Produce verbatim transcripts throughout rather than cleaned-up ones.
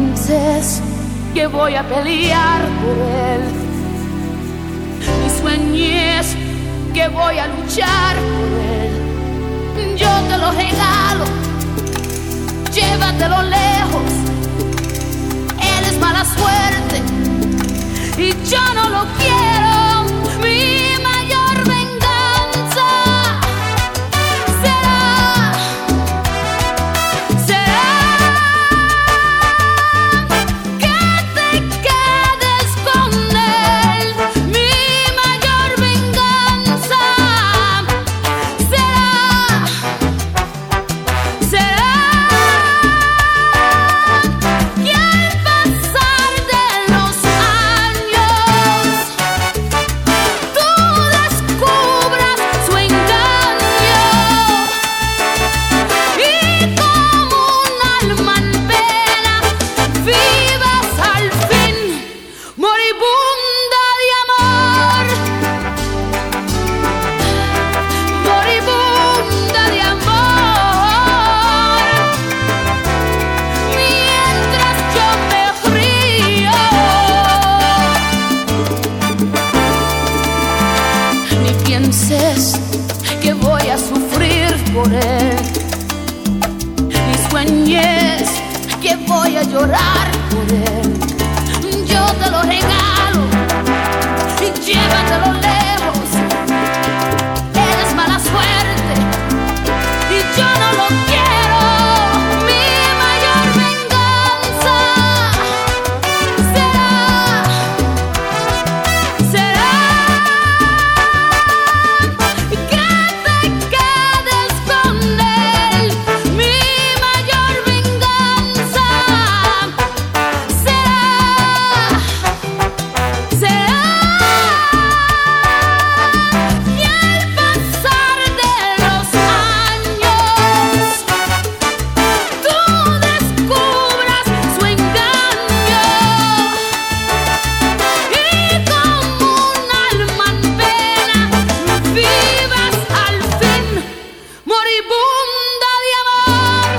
pienses que voy a pelear por él, ni sueñes que voy a luchar por él. Yo te lo regalo, llévatelo lejos. Él es mala suerte y yo no lo quiero. Mi mayor venganza será, será que te quedes con él. Mi mayor venganza será, será que al pasar de los años tú descubras su engaño y como un alma en pena vivas al fin moribunda de amor, moribunda de amor, mientras yo me río. Ni pienses que voy a sufrir por él, ni sueñes que voy a llorar por él. Yo te lo regalo y llévatelo lejos. Él es mala suerte y yo no lo quiero. Mi mayor venganza será, será que te quedes con él. Mi mayor venganza será, será que al pasar de los años tú descubras su engaño y como un alma en pena vivas al fin moribunda de amor,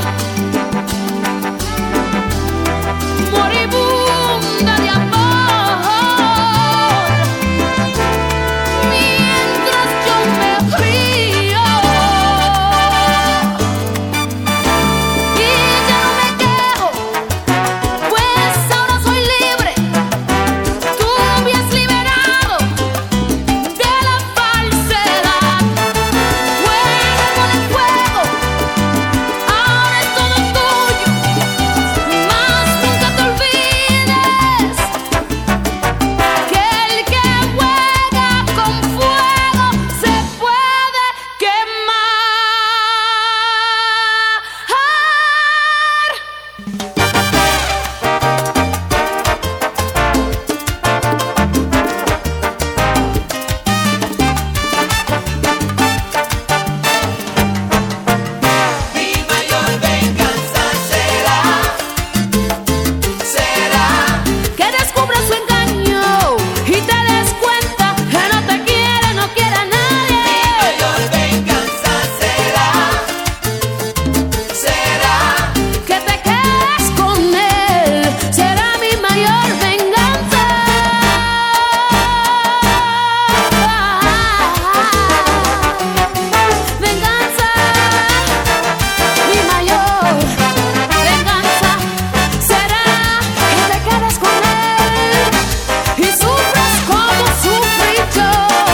moribunda de amor, mientras yo me río y ya no me quejo, pues ahora soy libre. Tú me has liberado de la falsedad. Juega con el fuego, ahora es todo tuyo, mas nunca te olvides que el que juega con fuego se puede quemar. Mi mayor venganza será, será Que descubras su engaño y te des cuenta que no te quiere, no quiere a nadie. mayor venganza será, será Que te quedes con él será mi mayor venganza. Venganza, mi mayor venganza será que te quedes con él y sufras como sufrí yo.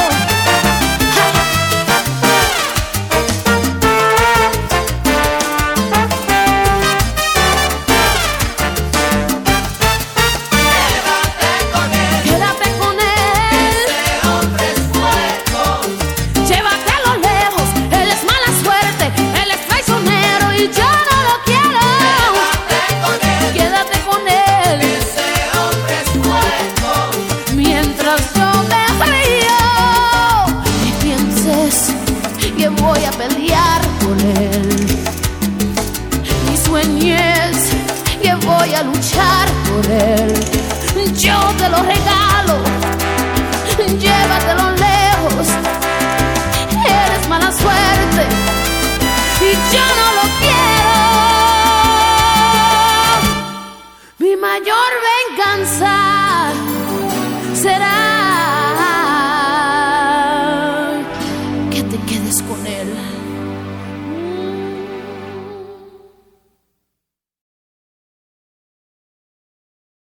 quédate con él. Quédate con él, Ese hombre es fuego. llévatelo lejos. Él es mala suerte, él es traicionero y yo no lo quiero. Quédate con él. Quédate con él, Ese hombre es fuego. mientras yo me río. Ni pienses que voy a pelear por él, ni sueñes que voy a luchar por él. Yo te lo regalo, llévatelo lejos. Él es mala suerte y yo no lo quiero. Mi mayor venganza será que te quedes con él.